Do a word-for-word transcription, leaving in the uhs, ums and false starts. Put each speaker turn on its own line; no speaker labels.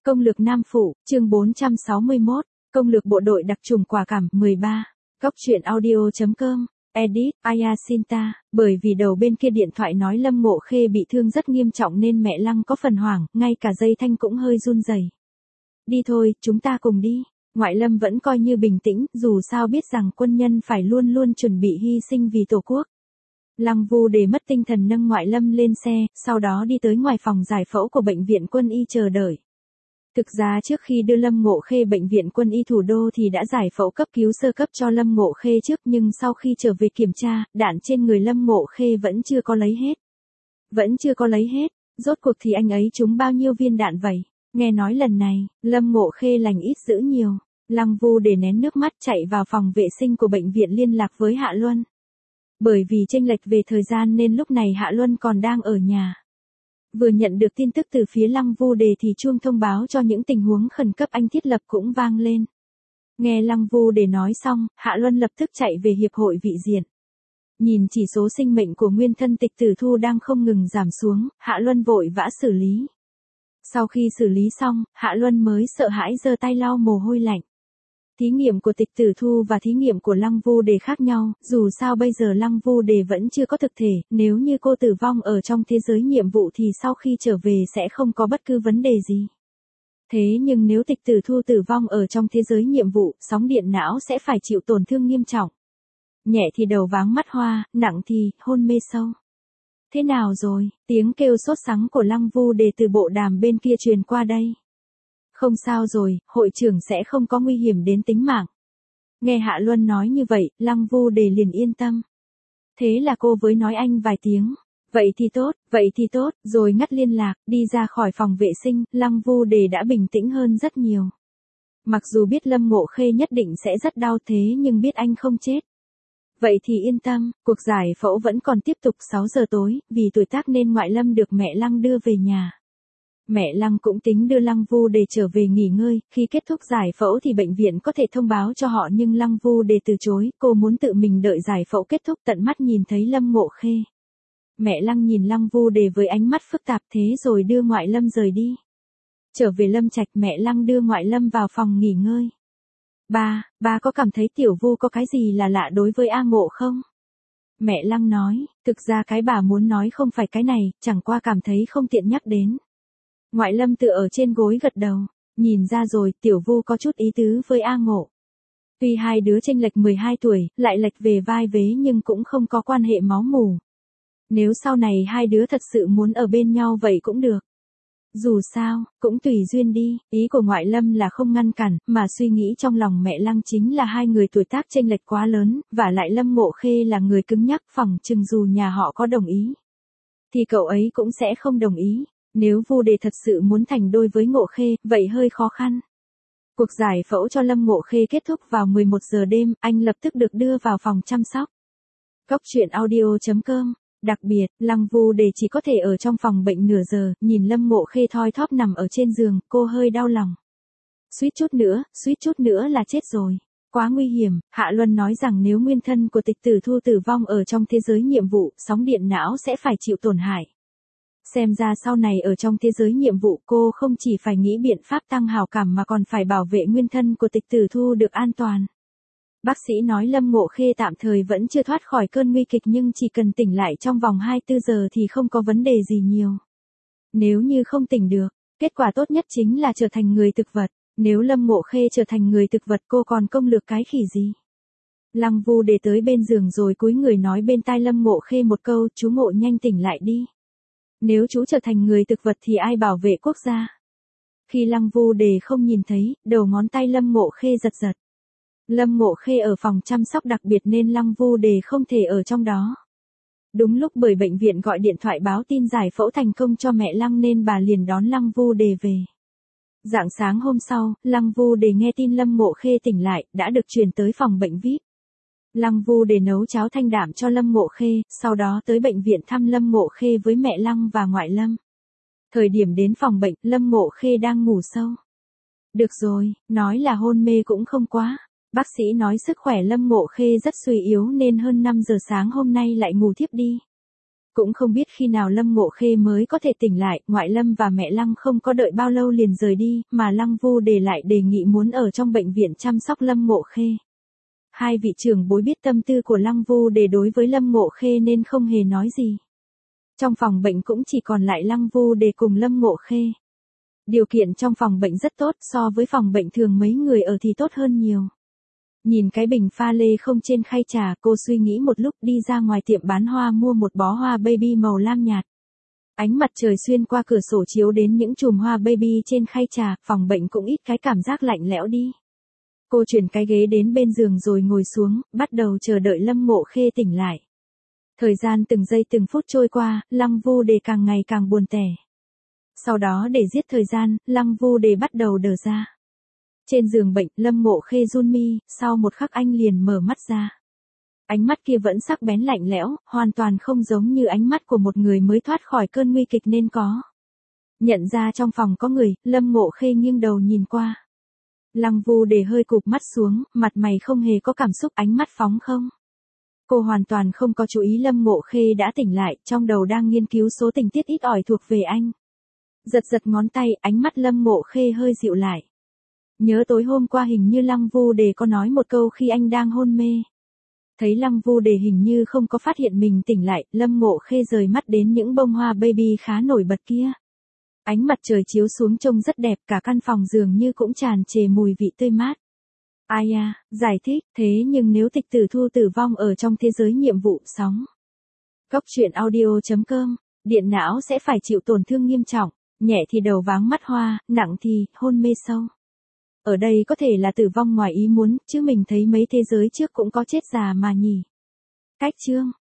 Công lược Nam Phụ, chương bốn trăm sáu mươi mốt, công lược bộ đội đặc trùng quả cảm, mười ba. Góc truyện audio chấm com, edit, Ayasinta, bởi vì đầu bên kia điện thoại nói Lâm Ngộ Khê bị thương rất nghiêm trọng nên mẹ Lăng có phần hoảng, ngay cả dây thanh cũng hơi run rẩy. Đi thôi, chúng ta cùng đi. Ngoại Lâm vẫn coi như bình tĩnh, dù sao biết rằng quân nhân phải luôn luôn chuẩn bị hy sinh vì Tổ quốc. Lăng Vu để mất tinh thần nâng Ngoại Lâm lên xe, sau đó đi tới ngoài phòng giải phẫu của bệnh viện quân y chờ đợi. Thực ra trước khi đưa Lâm Ngộ Khê bệnh viện quân y thủ đô thì đã giải phẫu cấp cứu sơ cấp cho Lâm Ngộ Khê trước, nhưng sau khi trở về kiểm tra, đạn trên người Lâm Ngộ Khê vẫn chưa có lấy hết. Vẫn chưa có lấy hết, rốt cuộc thì anh ấy trúng bao nhiêu viên đạn vậy? Nghe nói lần này, Lâm Ngộ Khê lành ít dữ nhiều. Lăng Vu để nén nước mắt chạy vào phòng vệ sinh của bệnh viện liên lạc với Hạ Luân. Bởi vì chênh lệch về thời gian nên lúc này Hạ Luân còn đang ở nhà. Vừa nhận được tin tức từ phía Lăng Vu Đề thì chuông thông báo cho những tình huống khẩn cấp anh thiết lập cũng vang lên. Nghe Lăng Vu Đề nói xong, Hạ Luân lập tức chạy về hiệp hội vị diện. Nhìn chỉ số sinh mệnh của nguyên thân Tịch Tử Thu đang không ngừng giảm xuống, Hạ Luân vội vã xử lý. Sau khi xử lý xong, Hạ Luân mới sợ hãi giơ tay lau mồ hôi lạnh. Thí nghiệm của Tịch Tử Thu và thí nghiệm của Lăng Vu Đề khác nhau, dù sao bây giờ Lăng Vu Đề vẫn chưa có thực thể, nếu như cô tử vong ở trong thế giới nhiệm vụ thì sau khi trở về sẽ không có bất cứ vấn đề gì. Thế nhưng nếu Tịch Tử Thu tử vong ở trong thế giới nhiệm vụ, sóng điện não sẽ phải chịu tổn thương nghiêm trọng. Nhẹ thì đầu váng mắt hoa, nặng thì hôn mê sâu. Thế nào rồi? Tiếng kêu sốt sắng của Lăng Vu Đề từ bộ đàm bên kia truyền qua đây. Không sao rồi, hội trưởng sẽ không có nguy hiểm đến tính mạng. Nghe Hạ Luân nói như vậy, Lăng Vu Đề liền yên tâm. Thế là cô với nói anh vài tiếng. Vậy thì tốt, vậy thì tốt, rồi ngắt liên lạc, đi ra khỏi phòng vệ sinh, Lăng Vu Đề đã bình tĩnh hơn rất nhiều. Mặc dù biết Lâm Ngộ Khê nhất định sẽ rất đau thế nhưng biết anh không chết. Vậy thì yên tâm, cuộc giải phẫu vẫn còn tiếp tục sáu giờ tối, vì tuổi tác nên Ngoại Lâm được mẹ Lăng đưa về nhà. Mẹ Lăng cũng tính đưa Lăng Vu Đề trở về nghỉ ngơi, khi kết thúc giải phẫu thì bệnh viện có thể thông báo cho họ nhưng Lăng Vu Đề từ chối, cô muốn tự mình đợi giải phẫu kết thúc tận mắt nhìn thấy Lâm Ngộ Khê. Mẹ Lăng nhìn Lăng Vu Đề với ánh mắt phức tạp thế rồi đưa Ngoại Lâm rời đi. Trở về Lâm Trạch, mẹ Lăng đưa Ngoại Lâm vào phòng nghỉ ngơi. Ba, ba có cảm thấy Tiểu Vu có cái gì là lạ đối với A Ngộ không? Mẹ Lăng nói, thực ra cái bà muốn nói không phải cái này, chẳng qua cảm thấy không tiện nhắc đến. Ngoại Lâm tựa ở trên gối gật đầu, nhìn ra rồi, Tiểu Vu có chút ý tứ với A Ngộ. Tuy hai đứa chênh lệch mười hai tuổi, lại lệch về vai vế nhưng cũng không có quan hệ máu mủ. Nếu sau này hai đứa thật sự muốn ở bên nhau vậy cũng được. Dù sao, cũng tùy duyên đi, ý của Ngoại Lâm là không ngăn cản, mà suy nghĩ trong lòng mẹ Lăng chính là hai người tuổi tác chênh lệch quá lớn, và lại Lâm Ngộ Khê là người cứng nhắc, phỏng chừng dù nhà họ có đồng ý, thì cậu ấy cũng sẽ không đồng ý. Nếu Vu Đề thật sự muốn thành đôi với Ngộ Khê, vậy hơi khó khăn. Cuộc giải phẫu cho Lâm Ngộ Khê kết thúc vào mười một giờ đêm, anh lập tức được đưa vào phòng chăm sóc. Góc truyện audio chấm com. Đặc biệt, Lăng Vu Đề chỉ có thể ở trong phòng bệnh nửa giờ, nhìn Lâm Ngộ Khê thoi thóp nằm ở trên giường, cô hơi đau lòng. Suýt chút nữa, suýt chút nữa là chết rồi. Quá nguy hiểm, Hạ Luân nói rằng nếu nguyên thân của Tịch Tử Thu tử vong ở trong thế giới nhiệm vụ, sóng điện não sẽ phải chịu tổn hại. Xem ra sau này ở trong thế giới nhiệm vụ cô không chỉ phải nghĩ biện pháp tăng hào cảm mà còn phải bảo vệ nguyên thân của Tịch Tử Thu được an toàn. Bác sĩ nói Lâm Ngộ Khê tạm thời vẫn chưa thoát khỏi cơn nguy kịch nhưng chỉ cần tỉnh lại trong vòng hai mươi bốn giờ thì không có vấn đề gì nhiều. Nếu như không tỉnh được, kết quả tốt nhất chính là trở thành người thực vật. Nếu Lâm Ngộ Khê trở thành người thực vật cô còn công lược cái khỉ gì? Lăng Vu Đề tới bên giường rồi cúi người nói bên tai Lâm Ngộ Khê một câu, chú Ngộ nhanh tỉnh lại đi. Nếu chú trở thành người thực vật thì ai bảo vệ quốc gia? Khi Lăng Vu Đề không nhìn thấy, đầu ngón tay Lâm Ngộ Khê giật giật. Lâm Ngộ Khê ở phòng chăm sóc đặc biệt nên Lăng Vu Đề không thể ở trong đó. Đúng lúc bởi bệnh viện gọi điện thoại báo tin giải phẫu thành công cho mẹ Lăng nên bà liền đón Lăng Vu Đề về. Rạng sáng hôm sau, Lăng Vu Đề nghe tin Lâm Ngộ Khê tỉnh lại, đã được chuyển tới phòng bệnh vi ai pi. Lăng Vu Đề nấu cháo thanh đạm cho Lâm Ngộ Khê, sau đó tới bệnh viện thăm Lâm Ngộ Khê với mẹ Lăng và Ngoại Lâm. Thời điểm đến phòng bệnh, Lâm Ngộ Khê đang ngủ sâu. Được rồi, nói là hôn mê cũng không quá. Bác sĩ nói sức khỏe Lâm Ngộ Khê rất suy yếu nên hơn năm giờ sáng hôm nay lại ngủ thiếp đi. Cũng không biết khi nào Lâm Ngộ Khê mới có thể tỉnh lại, ngoại Lâm và mẹ Lăng không có đợi bao lâu liền rời đi, mà Lăng Vu Đề lại đề nghị muốn ở trong bệnh viện chăm sóc Lâm Ngộ Khê. Hai vị trưởng bối biết tâm tư của Lăng Vu Đề đối với Lâm Ngộ Khê nên không hề nói gì. Trong phòng bệnh cũng chỉ còn lại Lăng Vu Đề cùng Lâm Ngộ Khê. Điều kiện trong phòng bệnh rất tốt, so với phòng bệnh thường mấy người ở thì tốt hơn nhiều. Nhìn cái bình pha lê không trên khay trà, cô suy nghĩ một lúc đi ra ngoài tiệm bán hoa mua một bó hoa baby màu lam nhạt. Ánh mặt trời xuyên qua cửa sổ chiếu đến những chùm hoa baby trên khay trà, phòng bệnh cũng ít cái cảm giác lạnh lẽo đi. Cô chuyển cái ghế đến bên giường rồi ngồi xuống, bắt đầu chờ đợi Lâm Ngộ Khê tỉnh lại. Thời gian từng giây từng phút trôi qua, Lăng Vu Đề càng ngày càng buồn tẻ. Sau đó để giết thời gian, Lăng Vu Đề bắt đầu đờ ra. Trên giường bệnh, Lâm Ngộ Khê run mi, sau một khắc anh liền mở mắt ra. Ánh mắt kia vẫn sắc bén lạnh lẽo, hoàn toàn không giống như ánh mắt của một người mới thoát khỏi cơn nguy kịch nên có. Nhận ra trong phòng có người, Lâm Ngộ Khê nghiêng đầu nhìn qua. Lăng Vu Đề hơi cụp mắt xuống, mặt mày không hề có cảm xúc, ánh mắt phóng không. Cô hoàn toàn không có chú ý Lâm Ngộ Khê đã tỉnh lại, trong đầu đang nghiên cứu số tình tiết ít ỏi thuộc về anh. Giật giật ngón tay, ánh mắt Lâm Ngộ Khê hơi dịu lại. Nhớ tối hôm qua hình như Lăng Vu Đề có nói một câu khi anh đang hôn mê. Thấy Lăng Vu Đề hình như không có phát hiện mình tỉnh lại, Lâm Ngộ Khê rời mắt đến những bông hoa baby khá nổi bật kia. Ánh mặt trời chiếu xuống trông rất đẹp, cả căn phòng dường như cũng tràn trề mùi vị tươi mát. Ai à, giải thích, thế nhưng nếu Tịch Tử Thu tử vong ở trong thế giới nhiệm vụ sóng. Góc truyện audio chấm com, điện não sẽ phải chịu tổn thương nghiêm trọng, nhẹ thì đầu váng mắt hoa, nặng thì hôn mê sâu. Ở đây có thể là tử vong ngoài ý muốn, chứ mình thấy mấy thế giới trước cũng có chết già mà nhỉ. Cách chương